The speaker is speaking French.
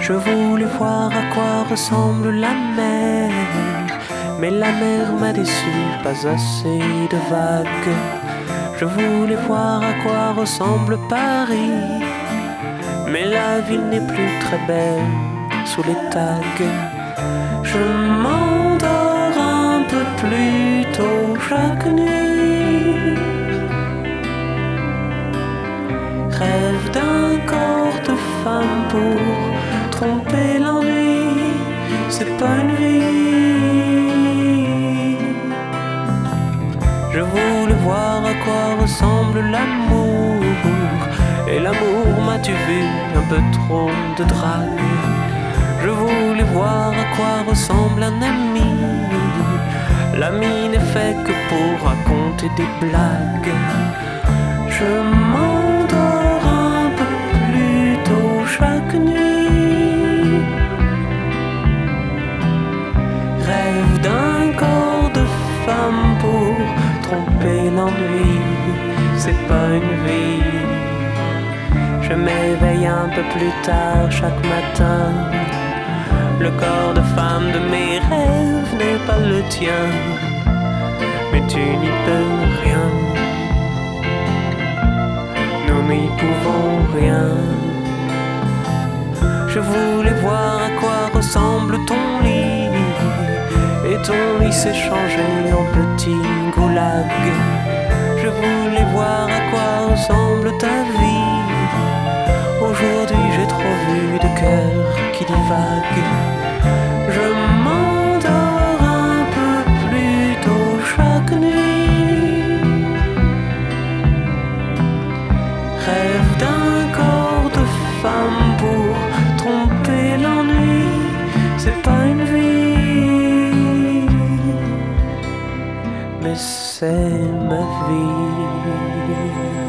Je voulais voir à quoi ressemble la mer, mais la mer m'a déçu, pas assez de vagues. Je voulais voir à quoi ressemble Paris, mais la ville n'est plus très belle sous les tags. Je m'endors un peu plus tôt chaque nuit, rêve d'un corps de femme pour tromper l'ennui, c'est pas une vie. Je voulais voir à quoi ressemble l'amour, et l'amour m'a-tu vu un peu trop de drague. Je voulais voir à quoi ressemble un ami, l'ami n'est fait que pour raconter des blagues. Je m'endors un peu plus tôt chaque nuit, rêve d'un corps de femme pour tromper l'ennui, c'est pas une vie. Je m'éveille un peu plus tard chaque matin, le corps de femme de mes rêves n'est pas le tien, mais tu n'y peux rien, nous n'y pouvons rien. Je voulais voir à quoi ressemble ton lit, et ton lit s'est changé en petit goulag. Je voulais voir à quoi ressemble ta vie, aujourd'hui j'ai trop vu de cœurs qui divaguent. Je m'endors un peu plus tôt chaque nuit, rêve d'un corps de femme pour tromper l'ennui, c'est pas une vie, mais c'est ma vie.